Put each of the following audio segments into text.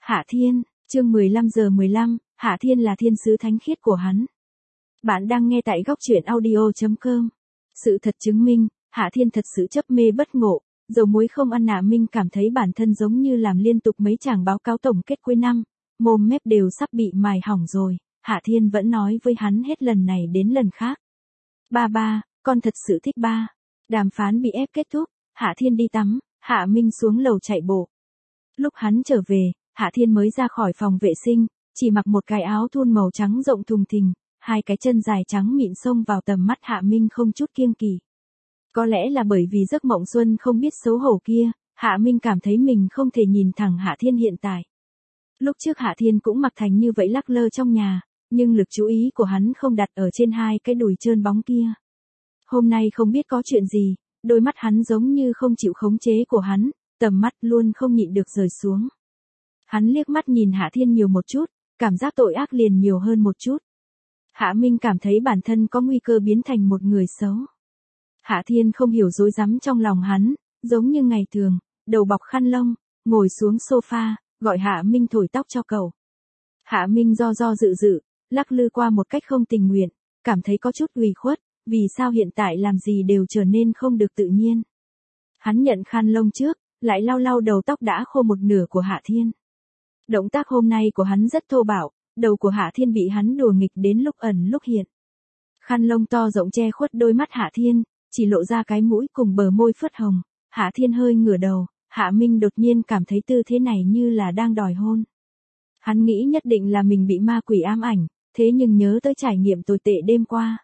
Hạ Thiên, chương 15:15, Hạ Thiên là thiên sứ thánh khiết của hắn. Bạn đang nghe tại góc truyện audio.com. Sự thật chứng minh, Hạ Thiên thật sự chấp mê bất ngộ, dầu muối không ăn Hạ Minh cảm thấy bản thân giống như làm liên tục mấy chàng báo cáo tổng kết cuối năm, mồm mép đều sắp bị mài hỏng rồi, Hạ Thiên vẫn nói với hắn hết lần này đến lần khác. Ba, con thật sự thích ba. Đàm phán bị ép kết thúc, Hạ Thiên đi tắm, Hạ Minh xuống lầu chạy bộ. Lúc hắn trở về, Hạ Thiên mới ra khỏi phòng vệ sinh, chỉ mặc một cái áo thun màu trắng rộng thùng thình, hai cái chân dài trắng mịn xông vào tầm mắt Hạ Minh không chút kiêng kỵ. Có lẽ là bởi vì giấc mộng xuân không biết xấu hổ kia, Hạ Minh cảm thấy mình không thể nhìn thẳng Hạ Thiên hiện tại. Lúc trước Hạ Thiên cũng mặc thành như vậy lắc lơ trong nhà, nhưng lực chú ý của hắn không đặt ở trên hai cái đùi trơn bóng kia. Hôm nay không biết có chuyện gì, đôi mắt hắn giống như không chịu khống chế của hắn, tầm mắt luôn không nhịn được rời xuống. Hắn liếc mắt nhìn Hạ Thiên nhiều một chút, cảm giác tội ác liền nhiều hơn một chút. Hạ Minh cảm thấy bản thân có nguy cơ biến thành một người xấu. Hạ Thiên không hiểu rối rắm trong lòng hắn, giống như ngày thường, đầu bọc khăn lông, ngồi xuống sofa, gọi Hạ Minh thổi tóc cho cậu. Hạ Minh do dự, lắc lư qua một cách không tình nguyện, cảm thấy có chút ủy khuất, vì sao hiện tại làm gì đều trở nên không được tự nhiên. Hắn nhận khăn lông trước, lại lau đầu tóc đã khô một nửa của Hạ Thiên. Động tác hôm nay của hắn rất thô bạo, đầu của Hạ Thiên bị hắn đùa nghịch đến lúc ẩn lúc hiện. Khăn lông to rộng che khuất đôi mắt Hạ Thiên, chỉ lộ ra cái mũi cùng bờ môi phớt hồng. Hạ Thiên hơi ngửa đầu, Hạ Minh đột nhiên cảm thấy tư thế này như là đang đòi hôn. Hắn nghĩ nhất định là mình bị ma quỷ ám ảnh, thế nhưng nhớ tới trải nghiệm tồi tệ đêm qua.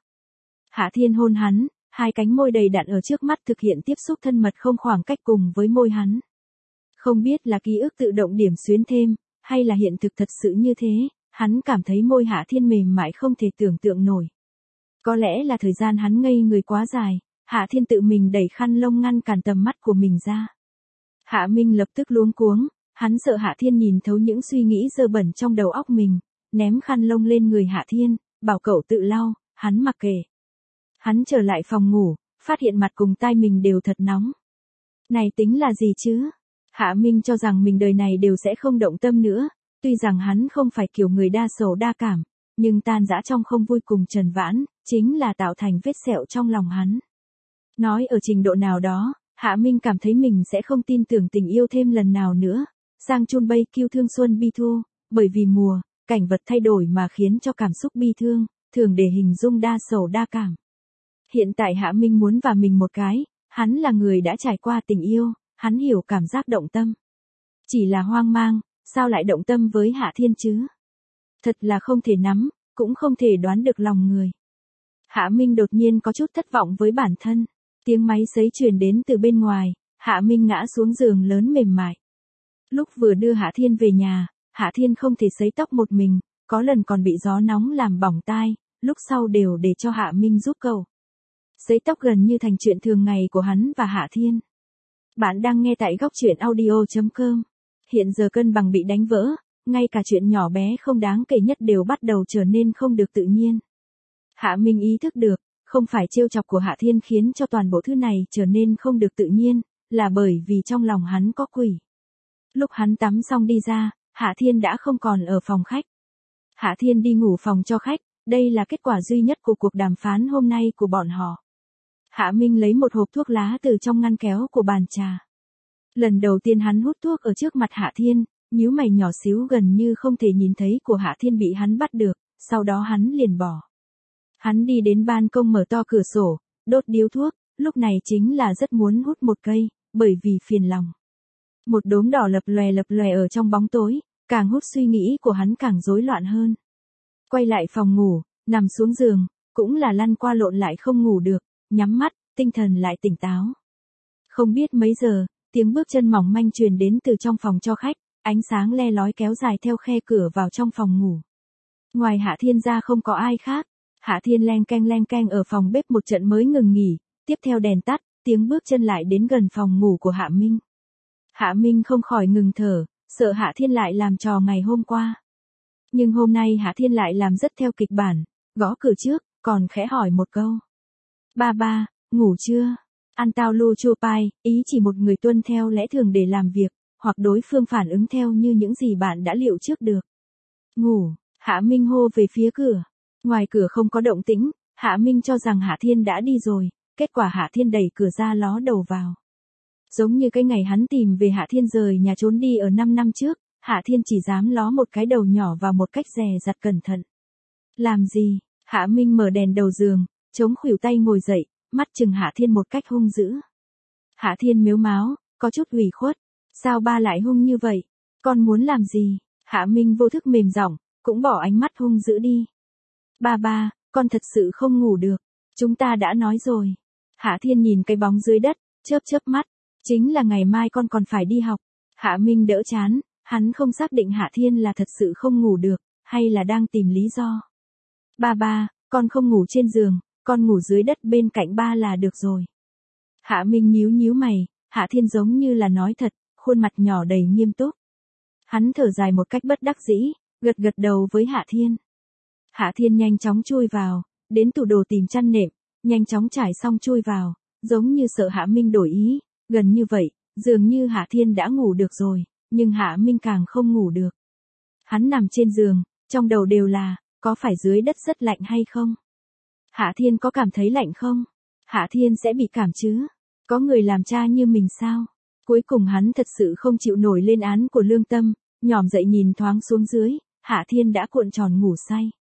Hạ Thiên hôn hắn, hai cánh môi đầy đặn ở trước mắt thực hiện tiếp xúc thân mật không khoảng cách cùng với môi hắn. Không biết là ký ức tự động điểm xuyến thêm, hay là hiện thực thật sự như thế, hắn cảm thấy môi Hạ Thiên mềm mại không thể tưởng tượng nổi. Có lẽ là thời gian hắn ngây người quá dài, Hạ Thiên tự mình đẩy khăn lông ngăn cản tầm mắt của mình ra. Hạ Minh lập tức luống cuống, hắn sợ Hạ Thiên nhìn thấu những suy nghĩ dơ bẩn trong đầu óc mình, ném khăn lông lên người Hạ Thiên, bảo cậu tự lau, hắn mặc kệ. Hắn trở lại phòng ngủ, phát hiện mặt cùng tai mình đều thật nóng. Này tính là gì chứ? Hạ Minh cho rằng mình đời này đều sẽ không động tâm nữa, tuy rằng hắn không phải kiểu người đa sầu đa cảm, nhưng tan rã trong không vui cùng Trần Vãn, chính là tạo thành vết sẹo trong lòng hắn. Nói ở trình độ nào đó, Hạ Minh cảm thấy mình sẽ không tin tưởng tình yêu thêm lần nào nữa. Giang Chun Bay kêu thương xuân bi thu, bởi vì mùa, cảnh vật thay đổi mà khiến cho cảm xúc bi thương, thường để hình dung đa sầu đa cảm. Hiện tại Hạ Minh muốn vào mình một cái, hắn là người đã trải qua tình yêu, hắn hiểu cảm giác động tâm. Chỉ là hoang mang, sao lại động tâm với Hạ Thiên chứ? Thật là không thể nắm, cũng không thể đoán được lòng người. Hạ Minh đột nhiên có chút thất vọng với bản thân. Tiếng máy sấy truyền đến từ bên ngoài, Hạ Minh ngã xuống giường lớn mềm mại. Lúc vừa đưa Hạ Thiên về nhà, Hạ Thiên không thể sấy tóc một mình, có lần còn bị gió nóng làm bỏng tai, lúc sau đều để cho Hạ Minh giúp cậu. Sấy tóc gần như thành chuyện thường ngày của hắn và Hạ Thiên. Bạn đang nghe tại góc truyện audio.com. Hiện giờ cân bằng bị đánh vỡ, ngay cả chuyện nhỏ bé không đáng kể nhất đều bắt đầu trở nên không được tự nhiên. Hạ Minh ý thức được, không phải trêu chọc của Hạ Thiên khiến cho toàn bộ thứ này trở nên không được tự nhiên, là bởi vì trong lòng hắn có quỷ. Lúc hắn tắm xong đi ra, Hạ Thiên đã không còn ở phòng khách. Hạ Thiên đi ngủ phòng cho khách, đây là kết quả duy nhất của cuộc đàm phán hôm nay của bọn họ. Hạ Minh lấy một hộp thuốc lá từ trong ngăn kéo của bàn trà. Lần đầu tiên hắn hút thuốc ở trước mặt Hạ Thiên, nhíu mày nhỏ xíu gần như không thể nhìn thấy của Hạ Thiên bị hắn bắt được, sau đó hắn liền bỏ. Hắn đi đến ban công mở to cửa sổ, đốt điếu thuốc, lúc này chính là rất muốn hút một cây, bởi vì phiền lòng. Một đốm đỏ lập lòe ở trong bóng tối, càng hút suy nghĩ của hắn càng rối loạn hơn. Quay lại phòng ngủ, nằm xuống giường, cũng là lăn qua lộn lại không ngủ được, nhắm mắt, tinh thần lại tỉnh táo. Không biết mấy giờ, tiếng bước chân mỏng manh truyền đến từ trong phòng cho khách, ánh sáng le lói kéo dài theo khe cửa vào trong phòng ngủ. Ngoài Hạ Thiên ra không có ai khác. Hạ Thiên leng keng ở phòng bếp một trận mới ngừng nghỉ, tiếp theo đèn tắt, tiếng bước chân lại đến gần phòng ngủ của Hạ Minh. Hạ Minh không khỏi ngừng thở, sợ Hạ Thiên lại làm trò ngày hôm qua. Nhưng hôm nay Hạ Thiên lại làm rất theo kịch bản, gõ cửa trước, còn khẽ hỏi một câu. Ba, ngủ chưa? Ăn tao lu chua pai, ý chỉ một người tuân theo lẽ thường để làm việc, hoặc đối phương phản ứng theo như những gì bạn đã liệu trước được. Ngủ, Hạ Minh hô về phía cửa. Ngoài cửa không có động tĩnh, Hạ Minh cho rằng Hạ Thiên đã đi rồi, kết quả Hạ Thiên đẩy cửa ra ló đầu vào. Giống như cái ngày hắn tìm về Hạ Thiên rời nhà trốn đi ở 5 năm trước, Hạ Thiên chỉ dám ló một cái đầu nhỏ vào một cách dè dặt cẩn thận. Làm gì? Hạ Minh mở đèn đầu giường, chống khuỷu tay ngồi dậy, mắt chừng Hạ Thiên một cách hung dữ. Hạ Thiên mếu máo, có chút ủy khuất. Sao ba lại hung như vậy? Con muốn làm gì? Hạ Minh vô thức mềm giọng, cũng bỏ ánh mắt hung dữ đi. Ba, con thật sự không ngủ được. Chúng ta đã nói rồi. Hạ Thiên nhìn cái bóng dưới đất, chớp chớp mắt. Chính là ngày mai con còn phải đi học. Hạ Minh đỡ chán, hắn không xác định Hạ Thiên là thật sự không ngủ được, hay là đang tìm lý do. Ba, con không ngủ trên giường, con ngủ dưới đất bên cạnh ba là được rồi. Hạ Minh nhíu nhíu mày, Hạ Thiên giống như là nói thật, khuôn mặt nhỏ đầy nghiêm túc. Hắn thở dài một cách bất đắc dĩ, gật gật đầu với Hạ Thiên. Hạ Thiên nhanh chóng chui vào, đến tủ đồ tìm chăn nệm, nhanh chóng trải xong chui vào, giống như sợ Hạ Minh đổi ý, gần như vậy, dường như Hạ Thiên đã ngủ được rồi, nhưng Hạ Minh càng không ngủ được. Hắn nằm trên giường, trong đầu đều là, có phải dưới đất rất lạnh hay không? Hạ Thiên có cảm thấy lạnh không? Hạ Thiên sẽ bị cảm chứ? Có người làm cha như mình sao? Cuối cùng hắn thật sự không chịu nổi lên án của lương tâm, nhòm dậy nhìn thoáng xuống dưới, Hạ Thiên đã cuộn tròn ngủ say.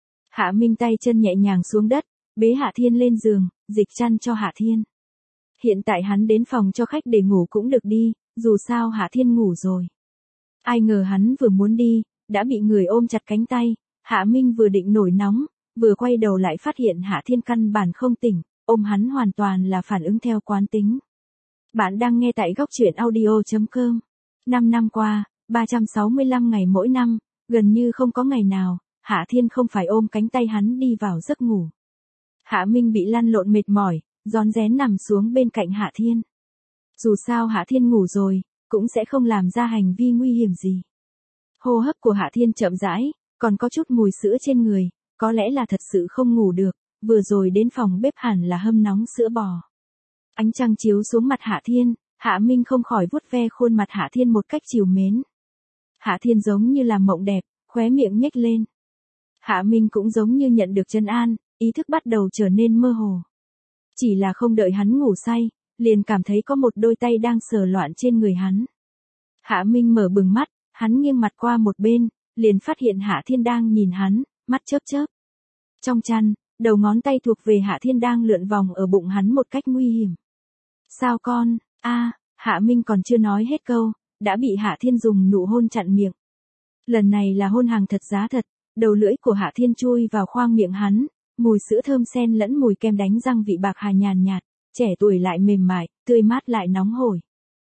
Hạ Minh tay chân nhẹ nhàng xuống đất, bế Hạ Thiên lên giường, dịch chăn cho Hạ Thiên. Hiện tại hắn đến phòng cho khách để ngủ cũng được đi, dù sao Hạ Thiên ngủ rồi. Ai ngờ hắn vừa muốn đi, đã bị người ôm chặt cánh tay, Hạ Minh vừa định nổi nóng, vừa quay đầu lại phát hiện Hạ Thiên căn bản không tỉnh, ôm hắn hoàn toàn là phản ứng theo quán tính. Bạn đang nghe tại góc truyện audio.com. 5 năm qua, 365 ngày mỗi năm, gần như không có ngày nào, Hạ Thiên không phải ôm cánh tay hắn đi vào giấc ngủ. Hạ Minh bị lăn lộn mệt mỏi, rón rén nằm xuống bên cạnh Hạ Thiên. Dù sao Hạ Thiên ngủ rồi, cũng sẽ không làm ra hành vi nguy hiểm gì. Hô hấp của Hạ Thiên chậm rãi, còn có chút mùi sữa trên người, có lẽ là thật sự không ngủ được, vừa rồi đến phòng bếp hẳn là hâm nóng sữa bò. Ánh trăng chiếu xuống mặt Hạ Thiên, Hạ Minh không khỏi vuốt ve khuôn mặt Hạ Thiên một cách trìu mến. Hạ Thiên giống như là mộng đẹp, khóe miệng nhếch lên. Hạ Minh cũng giống như nhận được trấn an, ý thức bắt đầu trở nên mơ hồ. Chỉ là không đợi hắn ngủ say, liền cảm thấy có một đôi tay đang sờ loạn trên người hắn. Hạ Minh mở bừng mắt, hắn nghiêng mặt qua một bên, liền phát hiện Hạ Thiên đang nhìn hắn, mắt chớp chớp. Trong chăn, đầu ngón tay thuộc về Hạ Thiên đang lượn vòng ở bụng hắn một cách nguy hiểm. Sao con? Hạ Minh còn chưa nói hết câu, đã bị Hạ Thiên dùng nụ hôn chặn miệng. Lần này là hôn hàng thật giá thật, đầu lưỡi của Hạ Thiên chui vào khoang miệng hắn, mùi sữa thơm xen lẫn mùi kem đánh răng vị bạc hà nhàn nhạt, trẻ tuổi lại mềm mại, tươi mát lại nóng hổi.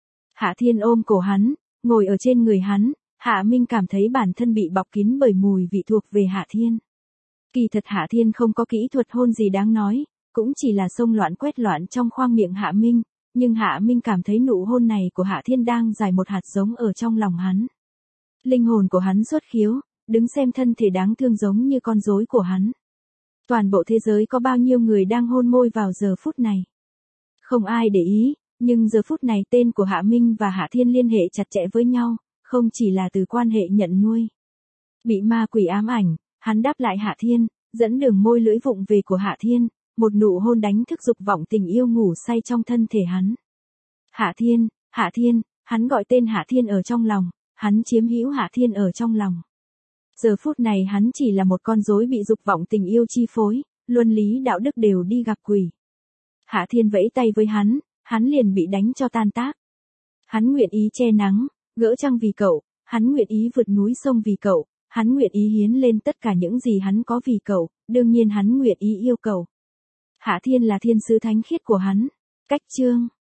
Hạ Thiên ôm cổ hắn, ngồi ở trên người hắn, Hạ Minh cảm thấy bản thân bị bọc kín bởi mùi vị thuộc về Hạ Thiên. Kỳ thật Hạ Thiên không có kỹ thuật hôn gì đáng nói, cũng chỉ là xông loạn quét loạn trong khoang miệng Hạ Minh, nhưng Hạ Minh cảm thấy nụ hôn này của Hạ Thiên đang rải một hạt giống ở trong lòng hắn. Linh hồn của hắn xuất khiếu, đứng xem thân thể đáng thương giống như con rối của hắn. Toàn bộ thế giới có bao nhiêu người đang hôn môi vào giờ phút này? Không ai để ý, nhưng giờ phút này tên của Hạ Minh và Hạ Thiên liên hệ chặt chẽ với nhau, không chỉ là từ quan hệ nhận nuôi. Bị ma quỷ ám ảnh, hắn đáp lại Hạ Thiên, dẫn đường môi lưỡi vụng về của Hạ Thiên, một nụ hôn đánh thức dục vọng tình yêu ngủ say trong thân thể hắn. Hạ Thiên, hắn gọi tên Hạ Thiên ở trong lòng, hắn chiếm hữu Hạ Thiên ở trong lòng. Giờ phút này hắn chỉ là một con rối bị dục vọng tình yêu chi phối, luân lý đạo đức đều đi gặp quỷ. Hạ Thiên vẫy tay với hắn liền bị đánh cho tan tác. Hắn nguyện ý che nắng, gỡ trăng vì cậu, hắn nguyện ý vượt núi sông vì cậu, hắn nguyện ý hiến lên tất cả những gì hắn có vì cậu, đương nhiên hắn nguyện ý yêu cậu. Hạ Thiên là thiên sứ thánh khiết của hắn. Cách chương